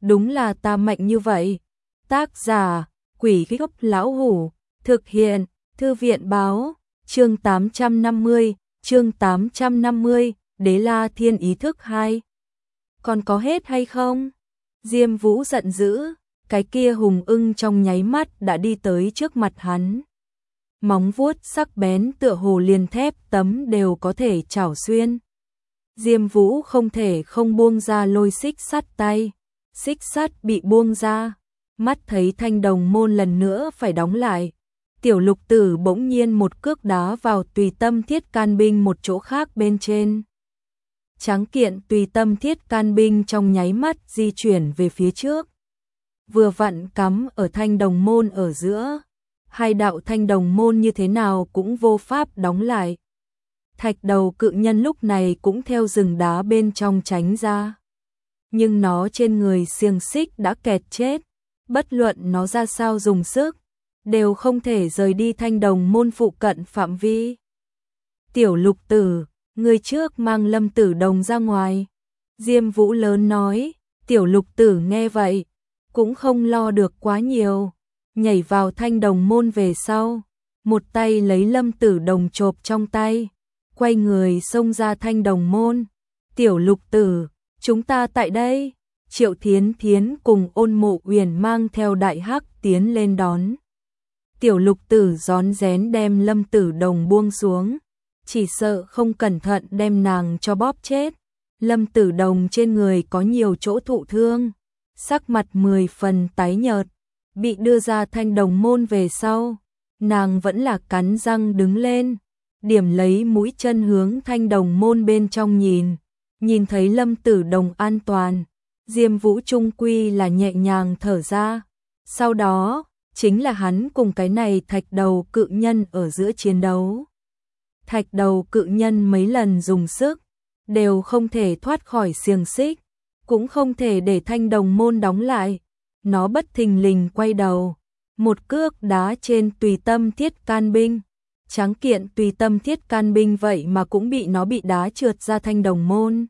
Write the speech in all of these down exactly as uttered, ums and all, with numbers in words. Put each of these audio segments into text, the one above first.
đúng là ta mạnh như vậy. Tác giả, Quỷ Gốc Lão Hủ, thực hiện, Thư viện báo, chương tám trăm năm mươi, chương tám trăm năm mươi, Đế La Thiên ý thức hai. Còn có hết hay không? Diêm Vũ giận dữ, cái kia hùng ưng trong nháy mắt đã đi tới trước mặt hắn. Móng vuốt sắc bén tựa hồ liền thép tấm đều có thể chảo xuyên. Diêm Vũ không thể không buông ra lôi xích sắt tay. Xích sắt bị buông ra, mắt thấy thanh đồng môn lần nữa phải đóng lại. Tiểu Lục Tử bỗng nhiên một cước đá vào tùy tâm thiết can binh một chỗ khác bên trên. Tráng kiện tùy tâm thiết can binh trong nháy mắt di chuyển về phía trước. Vừa vặn cắm ở thanh đồng môn ở giữa. Hai đạo thanh đồng môn như thế nào cũng vô pháp đóng lại. Thạch đầu cự nhân lúc này cũng theo rừng đá bên trong tránh ra. Nhưng nó trên người xiềng xích đã kẹt chết. Bất luận nó ra sao dùng sức, đều không thể rời đi thanh đồng môn phụ cận phạm vi. Tiểu Lục Tử, người trước mang Lâm Tử Đồng ra ngoài. Diêm Vũ lớn nói. Tiểu Lục Tử nghe vậy, cũng không lo được quá nhiều. Nhảy vào thanh đồng môn về sau, một tay lấy Lâm Tử Đồng chộp trong tay, quay người xông ra thanh đồng môn. Tiểu Lục Tử, chúng ta tại đây. Triệu Thiến Thiến cùng Ôn Mộ Uyển mang theo Đại Hắc tiến lên đón. Tiểu Lục Tử rón rén đem Lâm Tử Đồng buông xuống, chỉ sợ không cẩn thận đem nàng cho bóp chết. Lâm Tử Đồng trên người có nhiều chỗ thụ thương, sắc mặt mười phần tái nhợt. Bị đưa ra thanh đồng môn về sau, nàng vẫn là cắn răng đứng lên, điểm lấy mũi chân hướng thanh đồng môn bên trong nhìn. Nhìn thấy Lâm Tử Đồng an toàn, Diêm Vũ trung quy là nhẹ nhàng thở ra. Sau đó, chính là hắn cùng cái này thạch đầu cự nhân ở giữa chiến đấu. Thạch đầu cự nhân mấy lần dùng sức, đều không thể thoát khỏi xiềng xích, cũng không thể để thanh đồng môn đóng lại. Nó bất thình lình quay đầu, một cước đá trên tùy tâm thiết can binh. Tráng kiện tùy tâm thiết can binh vậy mà cũng bị nó bị đá trượt ra thanh đồng môn.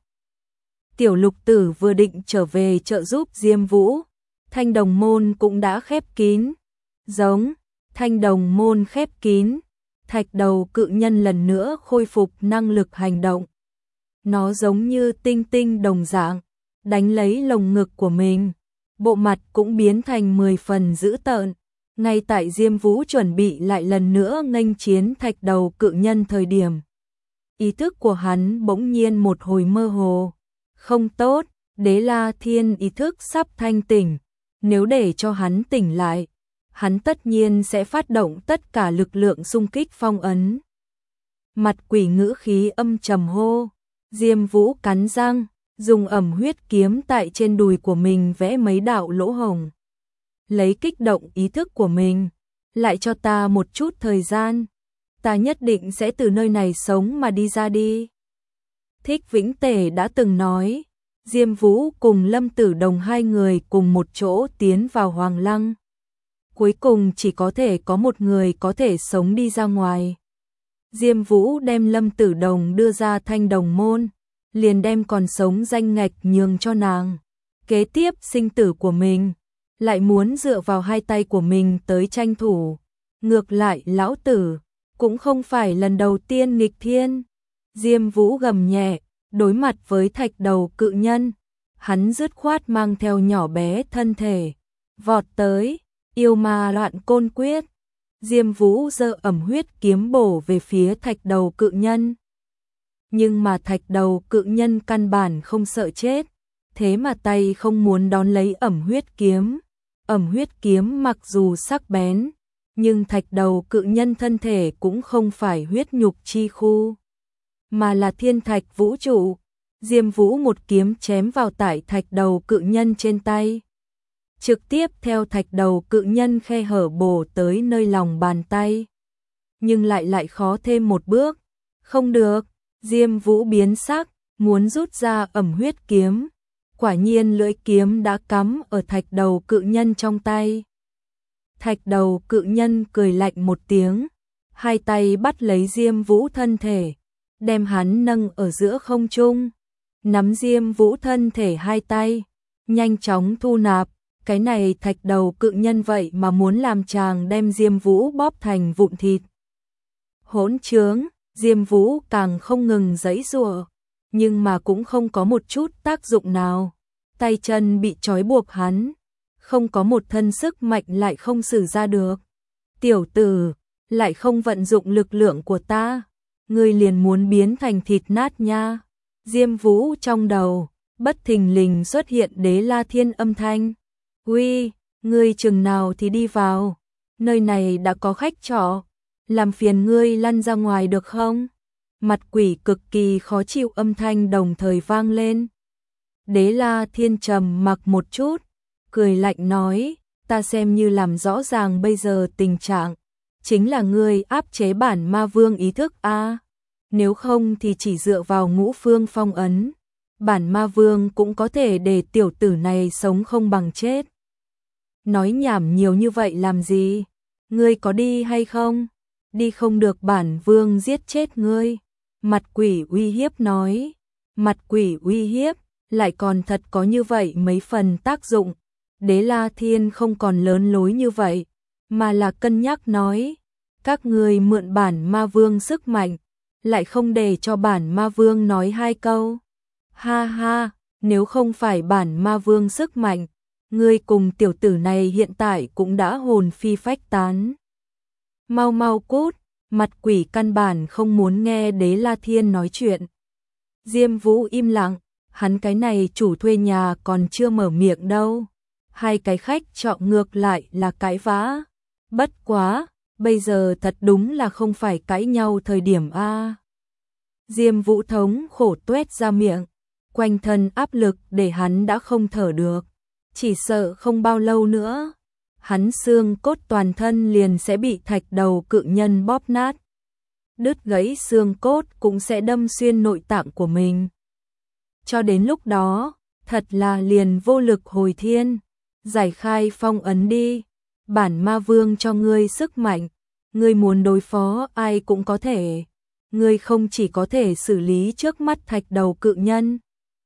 Tiểu Lục Tử vừa định trở về trợ giúp Diêm Vũ, thanh đồng môn cũng đã khép kín. Giống, thanh đồng môn khép kín, thạch đầu cự nhân lần nữa khôi phục năng lực hành động. Nó giống như tinh tinh đồng dạng, đánh lấy lồng ngực của mình. Bộ mặt cũng biến thành mười phần dữ tợn. Ngay tại Diêm Vũ chuẩn bị lại lần nữa nghênh chiến thạch đầu cự nhân thời điểm, ý thức của hắn bỗng nhiên một hồi mơ hồ. Không tốt, Đế La Thiên ý thức sắp thanh tỉnh. Nếu để cho hắn tỉnh lại, hắn tất nhiên sẽ phát động tất cả lực lượng xung kích phong ấn. Mặt quỷ ngữ khí âm trầm hô. Diêm Vũ cắn răng, dùng ẩm huyết kiếm tại trên đùi của mình vẽ mấy đạo lỗ hổng. Lấy kích động ý thức của mình, lại cho ta một chút thời gian, ta nhất định sẽ từ nơi này sống mà đi ra đi. Thích Vĩnh Tể đã từng nói, Diêm Vũ cùng Lâm Tử Đồng hai người cùng một chỗ tiến vào Hoàng Lăng. Cuối cùng chỉ có thể có một người có thể sống đi ra ngoài. Diêm Vũ đem Lâm Tử Đồng đưa ra thanh đồng môn, liền đem còn sống danh ngạch nhường cho nàng. Kế tiếp sinh tử của mình, lại muốn dựa vào hai tay của mình tới tranh thủ. Ngược lại lão tử, cũng không phải lần đầu tiên nghịch thiên. Diêm Vũ gầm nhẹ, đối mặt với thạch đầu cự nhân, hắn dứt khoát mang theo nhỏ bé thân thể, vọt tới, yêu ma loạn côn quyết. Diêm Vũ giơ ẩm huyết kiếm bổ về phía thạch đầu cự nhân. Nhưng mà thạch đầu cự nhân căn bản không sợ chết, thế mà tay không muốn đón lấy ẩm huyết kiếm. Ẩm huyết kiếm mặc dù sắc bén, nhưng thạch đầu cự nhân thân thể cũng không phải huyết nhục chi khu, mà là thiên thạch vũ trụ. Diêm Vũ một kiếm chém vào tại thạch đầu cự nhân trên tay, trực tiếp theo thạch đầu cự nhân khe hở bổ tới nơi lòng bàn tay. Nhưng lại lại khó thêm một bước. Không được, Diêm Vũ biến sắc, muốn rút ra ẩm huyết kiếm. Quả nhiên lưỡi kiếm đã cắm ở thạch đầu cự nhân trong tay. Thạch đầu cự nhân cười lạnh một tiếng, hai tay bắt lấy Diêm Vũ thân thể, đem hắn nâng ở giữa không trung. Nắm Diêm Vũ thân thể hai tay, nhanh chóng thu nạp, cái này thạch đầu cự nhân vậy mà muốn làm chàng đem Diêm Vũ bóp thành vụn thịt. Hỗn trướng, Diêm Vũ càng không ngừng giãy giụa, nhưng mà cũng không có một chút tác dụng nào. Tay chân bị trói buộc hắn, không có một thân sức mạnh lại không sử ra được. Tiểu tử, lại không vận dụng lực lượng của ta, ngươi liền muốn biến thành thịt nát nha. Diêm Vũ trong đầu, bất thình lình xuất hiện Đế La Thiên âm thanh. Uy, ngươi chừng nào thì đi vào, nơi này đã có khách trọ, làm phiền ngươi lăn ra ngoài được không? Mặt quỷ cực kỳ khó chịu âm thanh đồng thời vang lên. Đế La Thiên trầm mặc một chút, cười lạnh nói, ta xem như làm rõ ràng bây giờ tình trạng, chính là ngươi áp chế bản ma vương ý thức a. Nếu không thì chỉ dựa vào ngũ phương phong ấn, bản ma vương cũng có thể để tiểu tử này sống không bằng chết. Nói nhảm nhiều như vậy làm gì? Ngươi có đi hay không? Đi không được bản vương giết chết ngươi. Mặt quỷ uy hiếp nói. Mặt quỷ uy hiếp, lại còn thật có như vậy mấy phần tác dụng. Đế La Thiên không còn lớn lối như vậy, mà là cân nhắc nói. Các ngươi mượn bản ma vương sức mạnh, lại không để cho bản ma vương nói hai câu. Ha ha, nếu không phải bản ma vương sức mạnh, ngươi cùng tiểu tử này hiện tại cũng đã hồn phi phách tán. Mau mau cút, mặt quỷ căn bản không muốn nghe Đế La Thiên nói chuyện. Diêm Vũ im lặng, hắn cái này chủ thuê nhà còn chưa mở miệng đâu. Hai cái khách trọ ngược lại là cãi vã. Bất quá, bây giờ thật đúng là không phải cãi nhau thời điểm a. Diêm Vũ thống khổ tuét ra miệng, quanh thân áp lực để hắn đã không thở được. Chỉ sợ không bao lâu nữa, hắn xương cốt toàn thân liền sẽ bị thạch đầu cự nhân bóp nát. Đứt gãy xương cốt cũng sẽ đâm xuyên nội tạng của mình. Cho đến lúc đó, thật là liền vô lực hồi thiên. Giải khai phong ấn đi, bản ma vương cho ngươi sức mạnh, ngươi muốn đối phó ai cũng có thể. Ngươi không chỉ có thể xử lý trước mắt thạch đầu cự nhân,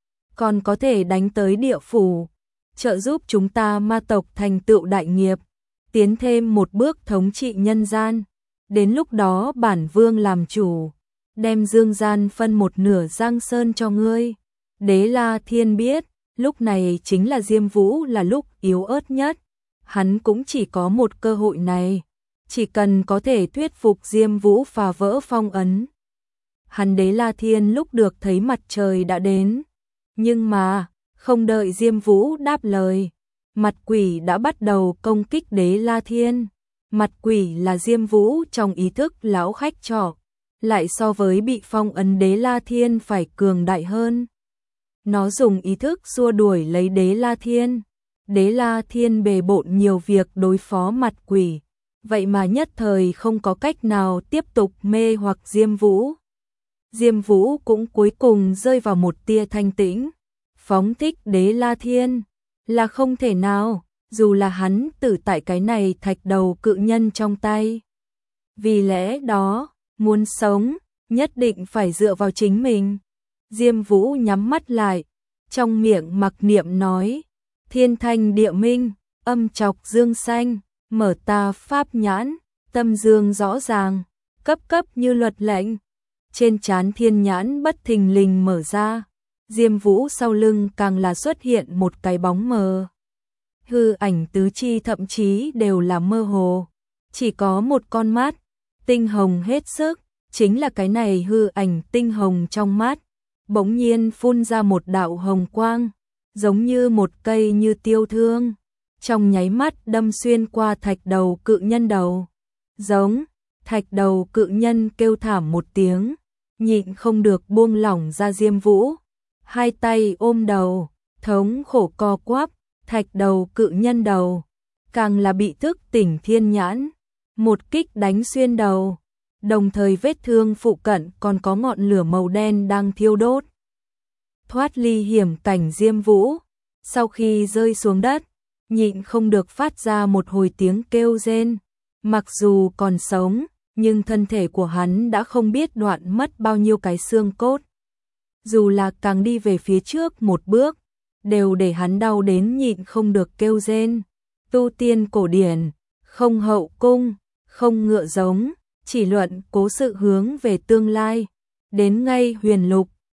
còn có thể đánh tới địa phủ, trợ giúp chúng ta ma tộc thành tựu đại nghiệp, tiến thêm một bước thống trị nhân gian. Đến lúc đó bản vương làm chủ, đem dương gian phân một nửa giang sơn cho ngươi. Đế La Thiên biết, lúc này chính là Diêm Vũ là lúc yếu ớt nhất. Hắn cũng chỉ có một cơ hội này, chỉ cần có thể thuyết phục Diêm Vũ phá vỡ phong ấn. Hắn Đế La Thiên lúc được thấy mặt trời đã đến, nhưng mà không đợi Diêm Vũ đáp lời, mặt quỷ đã bắt đầu công kích Đế La Thiên. Mặt quỷ là Diêm Vũ trong ý thức lão khách trọ, lại so với bị phong ấn Đế La Thiên phải cường đại hơn. Nó dùng ý thức xua đuổi lấy Đế La Thiên. Đế La Thiên bề bộn nhiều việc đối phó mặt quỷ, vậy mà nhất thời không có cách nào tiếp tục mê hoặc Diêm Vũ. Diêm Vũ cũng cuối cùng rơi vào một tia thanh tĩnh. Phóng thích Đế La Thiên là không thể nào, dù là hắn tử tại cái này thạch đầu cự nhân trong tay. Vì lẽ đó, muốn sống, nhất định phải dựa vào chính mình. Diêm Vũ nhắm mắt lại, trong miệng mặc niệm nói, thiên thanh địa minh, âm chọc dương xanh, mở ta pháp nhãn, tâm dương rõ ràng, cấp cấp như luật lệnh. Trên trán thiên nhãn bất thình lình mở ra, Diêm Vũ sau lưng càng là xuất hiện một cái bóng mờ. Hư ảnh tứ chi thậm chí đều là mơ hồ, chỉ có một con mắt, tinh hồng hết sức, chính là cái này hư ảnh tinh hồng trong mắt, bỗng nhiên phun ra một đạo hồng quang, giống như một cây như tiêu thương, trong nháy mắt đâm xuyên qua thạch đầu cự nhân đầu. Giống, thạch đầu cự nhân kêu thảm một tiếng, nhịn không được buông lỏng ra Diêm Vũ, hai tay ôm đầu, thống khổ co quắp. Thạch đầu cự nhân đầu, càng là bị thức tỉnh thiên nhãn, một kích đánh xuyên đầu, đồng thời vết thương phụ cận còn có ngọn lửa màu đen đang thiêu đốt. Thoát ly hiểm cảnh Diêm Vũ, sau khi rơi xuống đất, nhịn không được phát ra một hồi tiếng kêu rên, mặc dù còn sống, nhưng thân thể của hắn đã không biết đoạn mất bao nhiêu cái xương cốt. Dù là càng đi về phía trước một bước, đều để hắn đau đến nhịn không được kêu rên. Tu tiên cổ điển, không hậu cung, không ngựa giống, chỉ luận cố sự hướng về tương lai. Đến ngay huyền lục,